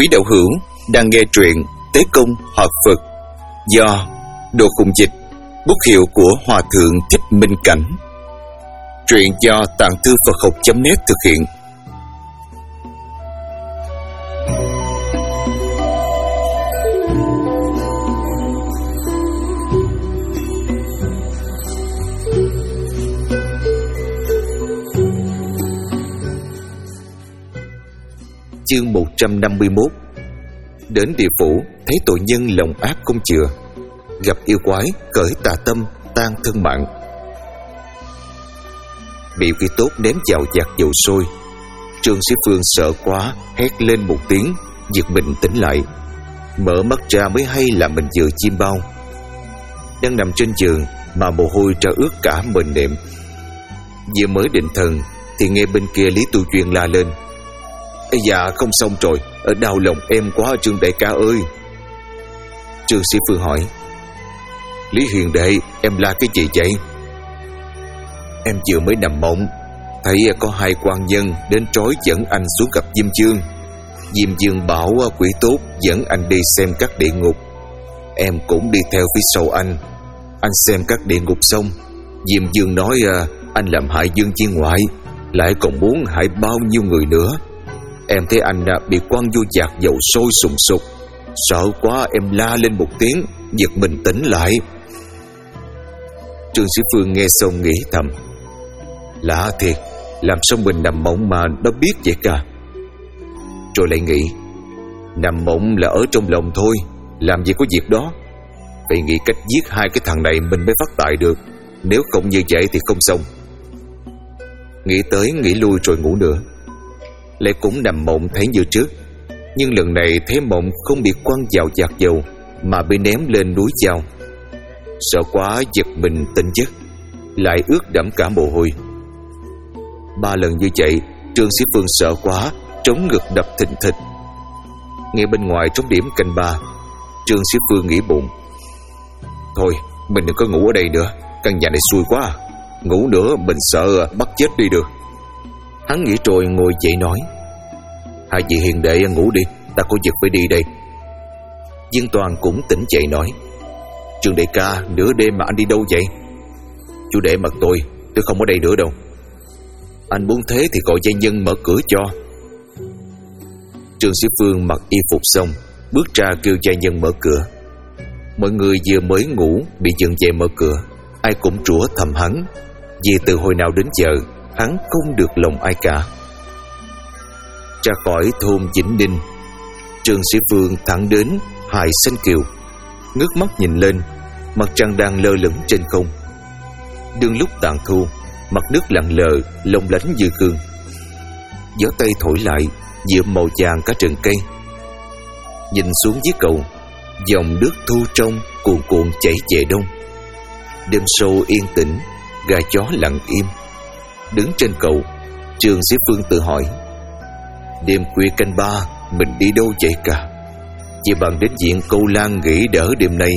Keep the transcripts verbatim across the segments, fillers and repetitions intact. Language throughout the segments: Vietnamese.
Quý đạo hữu đang nghe truyện Tế Công Hợp Phật do Đồ Khùng Dịch, bút hiệu của Hòa Thượng Thích Minh Cảnh. Truyện do Tạng Thư Phật Học chấm net thực hiện. Chương một trăm năm mươi mốt. Đến địa phủ, thấy tội nhân lòng ác không chừa, gặp yêu quái cởi tà tâm, tan thân mạng. Bị quỷ tốt ném vào vạc dầu sôi. Trương Sĩ Phương sợ quá, hét lên một tiếng, giật mình tỉnh lại. Mở mắt ra mới hay là mình vừa chim bao, đang nằm trên giường mà mồ hôi ra ướt cả mền nệm. Vừa mới định thần thì nghe bên kia Lý Tu Chuyên la lên: "Ây dạ, không xong rồi, ở đau lòng em quá Trương đại ca ơi." Trương Sĩ Phương hỏi: "Lý Hiền đệ, em la cái gì vậy?" "Em vừa mới nằm mộng, thấy có hai quan nhân đến trói dẫn anh xuống gặp Diêm Vương. Diêm Vương bảo quỷ tốt dẫn anh đi xem các địa ngục. Em cũng đi theo phía sau anh. Anh xem các địa ngục xong, Diêm Vương nói anh làm hại Dương Viên Ngoại, lại còn muốn hại bao nhiêu người nữa. Em thấy anh bị quăng vô vạc dầu sôi sùng sục, sợ quá em la lên một tiếng, giật mình tỉnh lại." Trương Sĩ Phương nghe xong nghĩ thầm: lạ thiệt, làm sao mình nằm mộng mà nó biết vậy cả. Rồi lại nghĩ, nằm mộng là ở trong lòng thôi, làm gì có việc đó. Phải nghĩ cách giết hai cái thằng này mình mới phát tài được, nếu không như vậy thì không xong. Nghĩ tới nghĩ lui rồi ngủ nữa. Lại cũng nằm mộng thấy như trước, nhưng lần này thấy mộng không bị quăng vào vạc dầu mà bị ném lên núi dao. Sợ quá giật mình tỉnh giấc, lại ướt đẫm cả mồ hôi. Ba lần như vậy, Trương Sĩ Phương sợ quá, trống ngực đập thình thịch. Nghe bên ngoài trống điểm canh ba, Trương Sĩ Phương nghĩ bụng: thôi mình đừng có ngủ ở đây nữa, căn nhà này xui quá, ngủ nữa mình sợ bắt chết đi được. Hắn nghĩ rồi ngồi dậy nói: hai vị hiền đệ ngủ đi, ta có việc phải đi đây. Viên Toàn cũng tỉnh dậy nói: Trương đại ca, nửa đêm mà anh đi đâu vậy? Chú để mặc tôi, tôi không ở đây nữa đâu. Anh muốn thế thì gọi gia nhân mở cửa cho. Trương Sĩ Phương mặc y phục xong, bước ra kêu gia nhân mở cửa. Mọi người vừa mới ngủ bị dựng dậy mở cửa, ai cũng rủa thầm hắn, vì từ hồi nào đến giờ hắn không được lòng ai cả. Ra khỏi thôn Vĩnh Ninh, Trương Sĩ Phương thẳng đến Hải Xanh Kiều. Ngước mắt nhìn lên, mặt trăng đang lơ lửng trên không. Đương lúc tàn thu, mặt nước lặng lờ, lông lánh như gương. Gió tây thổi lại, nhuộm màu vàng cả rừng cây. Nhìn xuống dưới cầu, dòng nước thu trong cuồn cuộn chảy về đông. Đêm sâu yên tĩnh, gà chó lặng im. Đứng trên cầu, Trương Sĩ Phương tự hỏi: đêm khuya canh ba, mình đi đâu vậy cả? Chỉ bằng đến diện Câu Lan nghỉ đỡ đêm nay.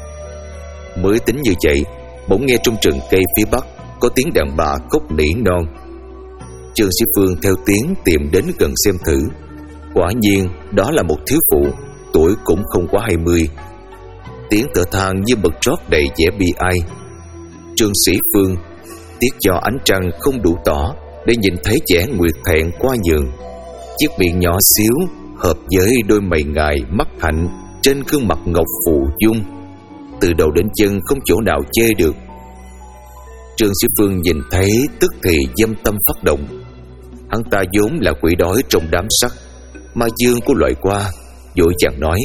Mới tính như vậy, bỗng nghe trong rừng cây phía bắc có tiếng đàn bà khóc nỉ non. Trương Sĩ Phương theo tiếng tìm đến gần xem thử. Quả nhiên đó là một thiếu phụ, tuổi cũng không quá hai mươi. Tiếng thở than như bật rót đầy vẻ bi ai. Trương Sĩ Phương tiếc cho ánh trăng không đủ tỏ để nhìn thấy vẻ nguyệt thẹn qua nhường. Chiếc miệng nhỏ xíu hợp với đôi mày ngài mắt hạnh trên gương mặt ngọc phụ dung, từ đầu đến chân không chỗ nào chê được. Trương Sĩ Phương nhìn thấy tức thì dâm tâm phát động. Hắn ta vốn là quỷ đói trong đám sắt, ma dương của loại qua, vội vàng nói: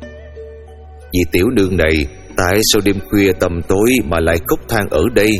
vì tiểu nương này, tại sao đêm khuya tầm tối mà lại khóc than ở đây?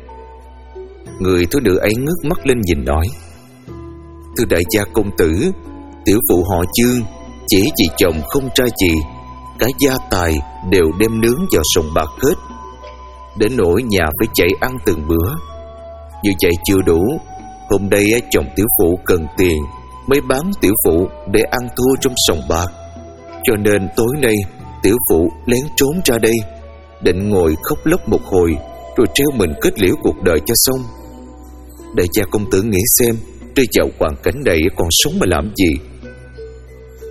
Người thiếu nữ ấy ngước mắt lên nhìn nói: thưa đại gia công tử, tiểu phụ họ Trương, chỉ vì chồng không trai gì, cả gia tài đều đem nướng vào sòng bạc hết, đến nỗi nhà phải chạy ăn từng bữa. Như vậy chưa đủ, hôm nay chồng tiểu phụ cần tiền mới bán tiểu phụ để ăn thua trong sòng bạc, cho nên tối nay tiểu phụ lén trốn ra đây, định ngồi khóc lóc một hồi rồi treo mình kết liễu cuộc đời cho xong. Đại gia công tử nghĩ xem, rơi vào hoàn cảnh này còn sống mà làm gì?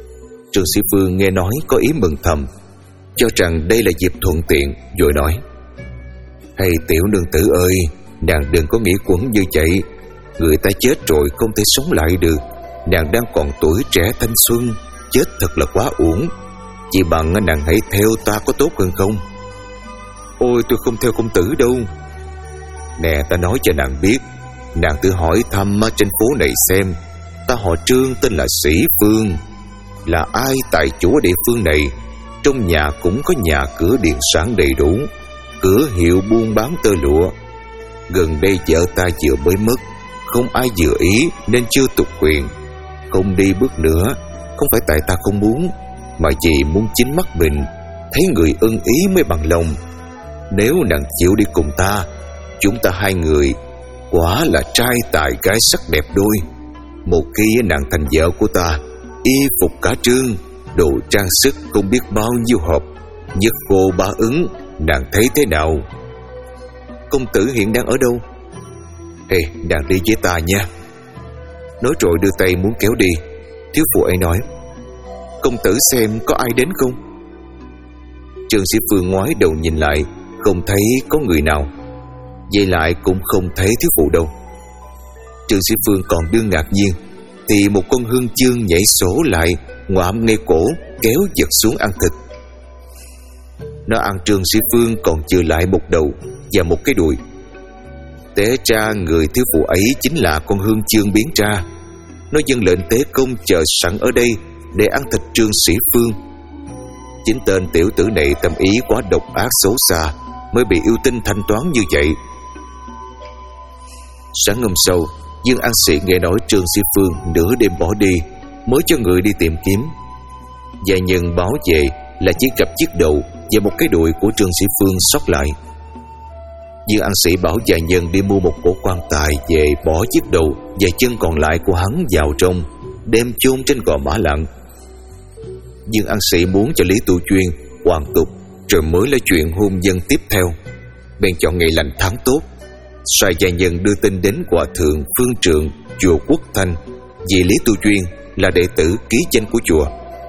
Trương Sĩ Phương nghe nói có ý mừng thầm, cho rằng đây là dịp thuận tiện, rồi nói: "Hay tiểu nương tử ơi, nàng đừng có nghĩ quẩn như vậy. Người ta chết rồi không thể sống lại được. Nàng đang còn tuổi trẻ thanh xuân, chết thật là quá uổng. Chỉ bằng nàng hãy theo ta có tốt hơn không?" "Ôi, tôi không theo công tử đâu." "Nè, ta nói cho nàng biết, nàng tự hỏi thăm trên phố này xem. Ta họ Trương, tên là Sĩ Phương, là ai tại chủ ở địa phương này. Trong nhà cũng có nhà cửa điện sản đầy đủ, cửa hiệu buôn bán tơ lụa. Gần đây vợ ta vừa mới mất, không ai vừa ý nên chưa tục quyền. Không đi bước nữa, không phải tại ta không muốn, mà vì muốn chính mắt mình thấy người ưng ý mới bằng lòng. Nếu nàng chịu đi cùng ta, chúng ta hai người quả là trai tài gái sắc đẹp đôi. Một khi nàng thành vợ của ta, y phục cả trương, đồ trang sức không biết bao nhiêu hộp, nhất cô ba ứng, nàng thấy thế nào?" "Công tử hiện đang ở đâu?" "Ê, nàng đi với ta nha." Nói rồi đưa tay muốn kéo đi. Thiếu phụ ấy nói: "Công tử xem có ai đến không?" Trương Sĩ Phương ngoái đầu nhìn lại, không thấy có người nào. Vậy lại cũng không thấy thiếu phụ đâu. Trương Sĩ Phương còn đương ngạc nhiên, thì một con hương chương nhảy sổ lại, ngoạm ngay cổ, kéo giật xuống ăn thịt. Nó ăn Trương Sĩ Phương còn chừa lại một đầu và một cái đùi. Té ra người thiếu phụ ấy chính là con hương chương biến ra. Nó dâng lệnh tế công chờ sẵn ở đây để ăn thịt Trương Sĩ Phương. Chính tên tiểu tử này tâm ý quá độc ác xấu xa, mới bị yêu tinh thanh toán như vậy. Sáng hôm sau, Dương An Sĩ nghe nói Trương Sĩ Phương nửa đêm bỏ đi, mới cho người đi tìm kiếm. Gia nhân báo về là chỉ gặp chiếc đầu và một cái đùi của Trương Sĩ Phương sót lại. Dương An Sĩ bảo gia nhân đi mua một cổ quan tài về, bỏ chiếc đầu và chân còn lại của hắn vào trong, đem chôn trên gò mã lặng. Dương An Sĩ muốn cho Lý Tu Chuyên hoàn tục, rồi mới là chuyện hôn nhân tiếp theo. Bèn chọn ngày lành tháng tốt, sai gia nhân đưa tin đến hòa thượng Phương Trượng chùa Quốc Thanh, vì Lý Tu Chuyên là đệ tử ký danh của chùa.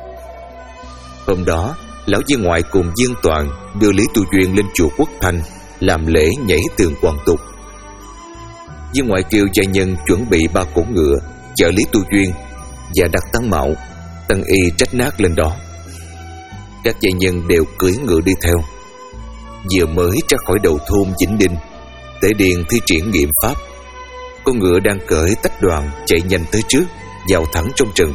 Hôm đó, lão viên ngoại cùng Dương Toàn đưa Lý Tu Chuyên lên chùa Quốc Thanh làm lễ nhảy tường hoàn tục. Viên ngoại kêu gia nhân chuẩn bị ba cỗ ngựa chở Lý Tu Chuyên và đặt tăng mạo, tăng y trách nát lên đó. Các gia nhân đều cưỡi ngựa đi theo. Vừa mới ra khỏi đầu thôn Vĩnh Đinh, Tế Điền thi triển nghiệm pháp. Con ngựa đang cởi tách đoàn chạy nhanh tới trước, vào thẳng trong rừng.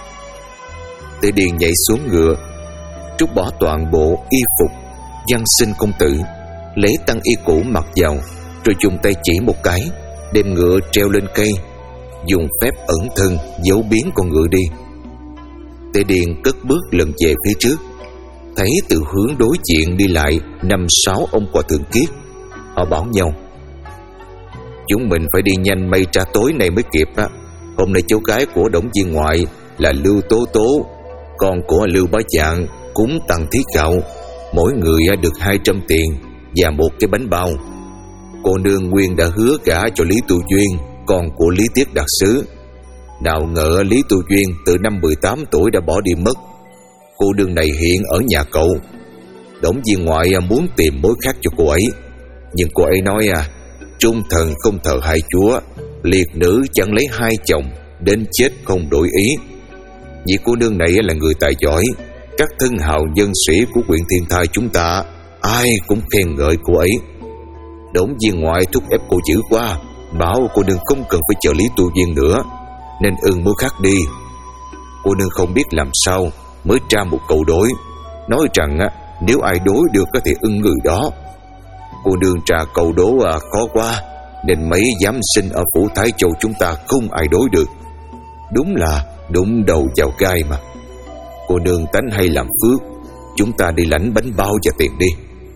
Tế Điền nhảy xuống ngựa, trút bỏ toàn bộ y phục, văn xin công tử, lấy tăng y cũ mặc vào, rồi dùng tay chỉ một cái, đem ngựa treo lên cây, dùng phép ẩn thân giấu biến con ngựa đi. Tế Điền cất bước lần về phía trước, thấy từ hướng đối diện đi lại năm sáu ông hòa thượng kiết. Họ bảo nhau: "Chúng mình phải đi nhanh, mây tra tối nay mới kịp á. Hôm nay cháu gái của Đổng Viên ngoại là Lưu Tố Tố, con của Lưu Bá Trạng cúng tăng thiết gạo, mỗi người được hai trăm tiền và một cái bánh bao. Cô nương nguyên đã hứa gả cho Lý Tu Duyên, con của Lý Tiết Đạt Sứ. Nào ngờ Lý Tu Duyên từ năm mười tám tuổi đã bỏ đi mất. Cô nương này hiện ở nhà cậu. Đổng Viên ngoại muốn tìm mối khác cho cô ấy, nhưng cô ấy nói à, trung thần không thờ hai chúa, liệt nữ chẳng lấy hai chồng, đến chết không đổi ý. Vì cô nương này là người tài giỏi, các thân hào nhân sĩ của huyện Thiên Thai chúng ta ai cũng khen ngợi cô ấy. Đổng Viên ngoại thúc ép cô dữ quá, bảo cô nương không cần phải chờ Lý Tu Duyên nữa, nên ưng mối khác đi. Cô nương không biết làm sao mới tra một câu đối, nói rằng á, nếu ai đối được có thể ưng người đó. Cô nương trà câu đố à, khó quá, nên mấy giám sinh ở phủ Thái Châu chúng ta không ai đối được. Đúng là đụng đầu vào gai mà. Cô nương tánh hay làm phước, chúng ta đi lãnh bánh bao và tiền đi."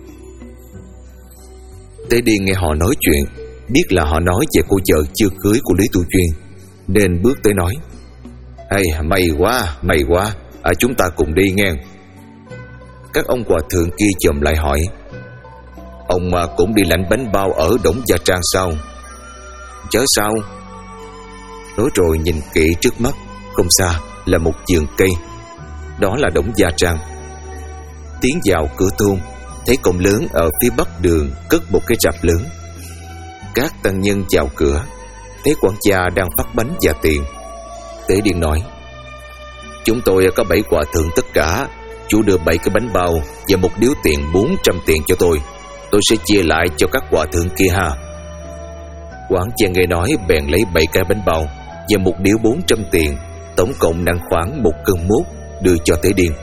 Tế Điền nghe họ nói chuyện, biết là họ nói về cô vợ chưa cưới của Lý Tu Chuyên, nên bước tới nói: "Hay, may quá, may quá, à, chúng ta cùng đi nghe." Các ông hòa thượng kia chồm lại hỏi: "Ông mà cũng đi lãnh bánh bao ở Đổng Gia Trang sao?" "Chớ sao." Nói rồi nhìn kỹ trước mắt, không xa là một vườn cây. Đó là Đổng Gia Trang. Tiến vào cửa thôn, thấy cổng lớn ở phía bắc đường cất một cái rạp lớn. Các tăng nhân chào cửa, thấy quản gia đang phát bánh và tiền. Tế Điền nói: chúng tôi có bảy hòa thượng tất cả, chủ đưa bảy cái bánh bao và một điếu tiền bốn trăm tiền cho tôi. Tôi sẽ chia lại cho các hòa thượng kia ha. Quản gia nghe nói bèn lấy bảy cái bánh bao và một điếu bốn trăm tiền, tổng cộng nặng khoảng một cân mốt, đưa cho Tế Điền.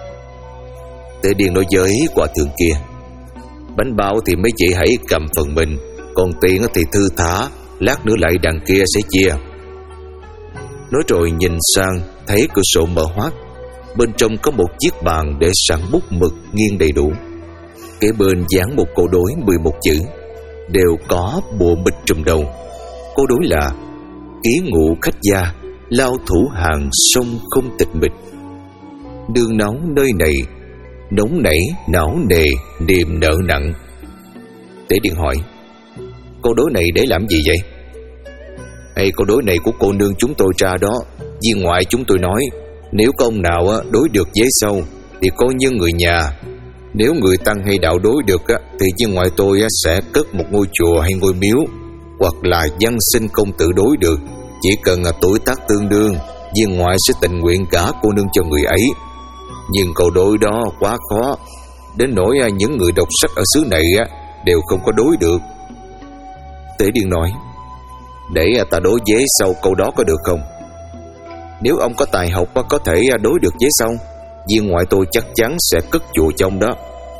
Tế Điền nói với hòa thượng kia: bánh bao thì mấy chị hãy cầm phần mình, còn tiền thì thư thả, lát nữa lại đằng kia sẽ chia. Nói rồi nhìn sang thấy cửa sổ mở hoác, bên trong có một chiếc bàn để sẵn bút mực nghiêng đầy đủ. Kế bên dán một câu đối mười một chữ, đều có bộ bịch trùm đầu. Câu đối là: ký ngụ khách gia, lao thủ hàng sông không tịch mịch. Đương náo nơi này, nóng nảy não nề niềm nợ nặng. Tế Điền hỏi: câu đối này để làm gì vậy? Hay câu đối này của cô nương chúng tôi ra đó. Viên ngoại chúng tôi nói, nếu có ông nào đối được với sâu thì coi như người nhà. Nếu người tăng hay đạo đối được thì viên ngoại tôi sẽ cất một ngôi chùa hay ngôi miếu, hoặc là văn sinh công tử đối được. Chỉ cần tuổi tác tương đương, viên ngoại sẽ tình nguyện gả cô nương cho người ấy. Nhưng câu đối đó quá khó, đến nỗi những người đọc sách ở xứ này đều không có đối được. Tế Điền nói: để ta đối với sau câu đó có được không? Nếu ông có tài học có thể đối được với sau, viên ngoại tôi chắc chắn sẽ cất chùa trong đó.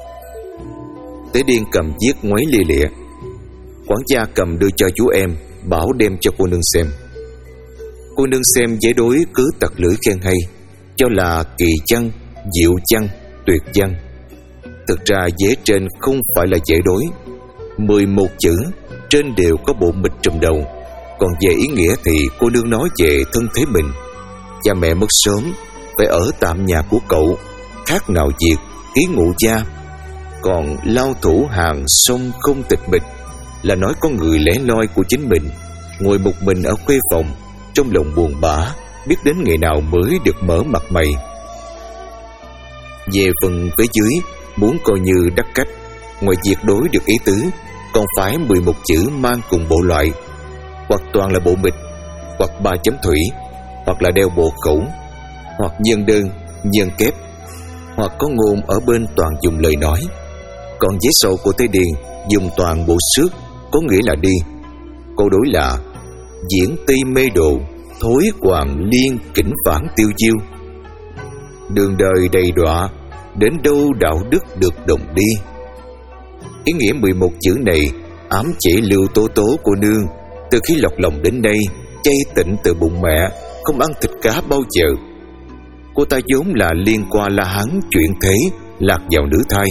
Tế Điền cầm viết ngoáy lia lịa. Quản gia cầm đưa cho chú em, bảo đem cho cô nương xem. Cô nương xem giấy đối cứ tặc lưỡi khen hay, cho là kỳ văn, diệu văn, tuyệt văn. Thực ra giấy trên không phải là giấy đối. Mười một chữ trên đều có bộ mịch trùm đầu. Còn về ý nghĩa thì cô nương nói về thân thế mình. Cha mẹ mất sớm, phải ở tạm nhà của cậu, khác nào việc ký ngụ gia. Còn lao thủ hàng sông không tịch mịch là nói có người lẻ loi của chính mình, ngồi một mình ở khuê phòng, trong lòng buồn bã, biết đến ngày nào mới được mở mặt mày. Về phần phía dưới, muốn coi như đắc cách, ngoài việc đối được ý tứ, còn phải mười một chữ mang cùng bộ loại, hoặc toàn là bộ mịch, hoặc ba chấm thủy, hoặc là đeo bộ khẩu, hoặc nhân đơn, nhân kép, hoặc có ngôn ở bên toàn dùng lời nói. Còn giấy sổ của Tế Điền dùng toàn bộ xước, có nghĩa là đi. Câu đối là: diễn tây mê đồ, thối hoàng liên kỉnh phản tiêu diêu. Đường đời đầy đọa, đến đâu đạo đức được đồng đi. Ý nghĩa mười một chữ này ám chỉ Lưu Tố Tố cô nương từ khi lọt lòng đến đây, chay tịnh từ bụng mẹ, không ăn thịt cá bao giờ. Cô ta vốn là liên qua La Hán chuyển thế, lạc vào nữ thai.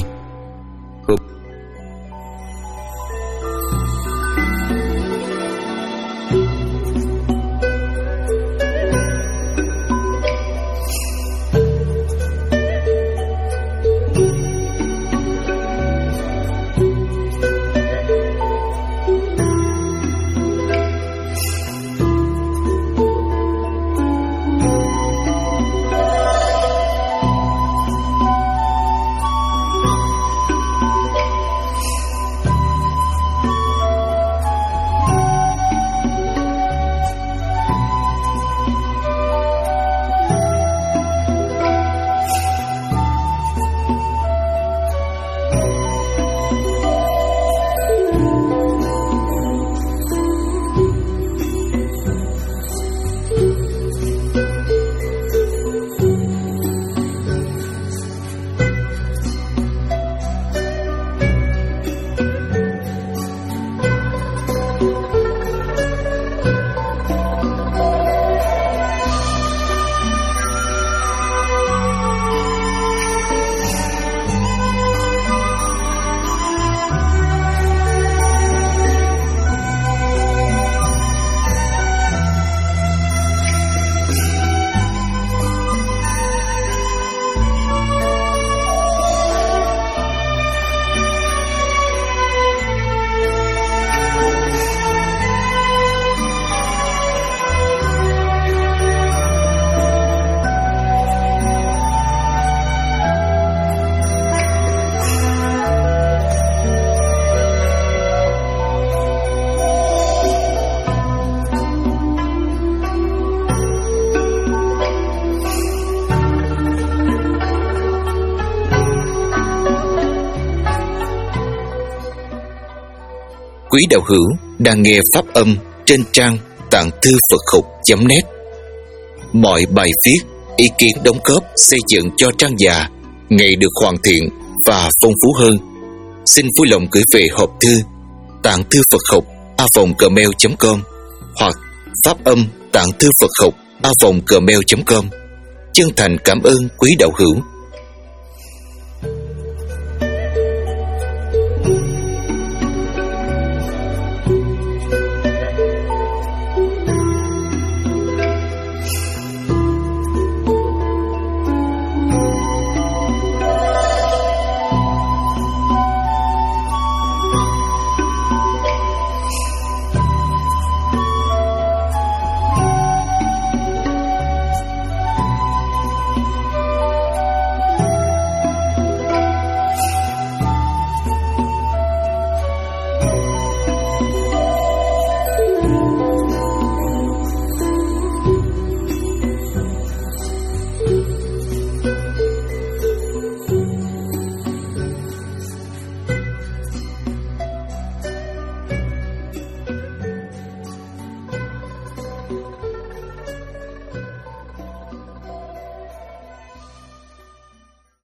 quý đạo hữu đang nghe pháp âm trên trang tạng thư Phật học chấm net. Mọi bài viết, ý kiến đóng góp xây dựng cho trang già ngày được hoàn thiện và phong phú hơn, xin vui lòng gửi về hộp thư tạng thư Phật học a vòng gmail chấm com hoặc pháp âm tạng thư Phật học a vòng gmail chấm com. Chân thành cảm ơn quý đạo hữu.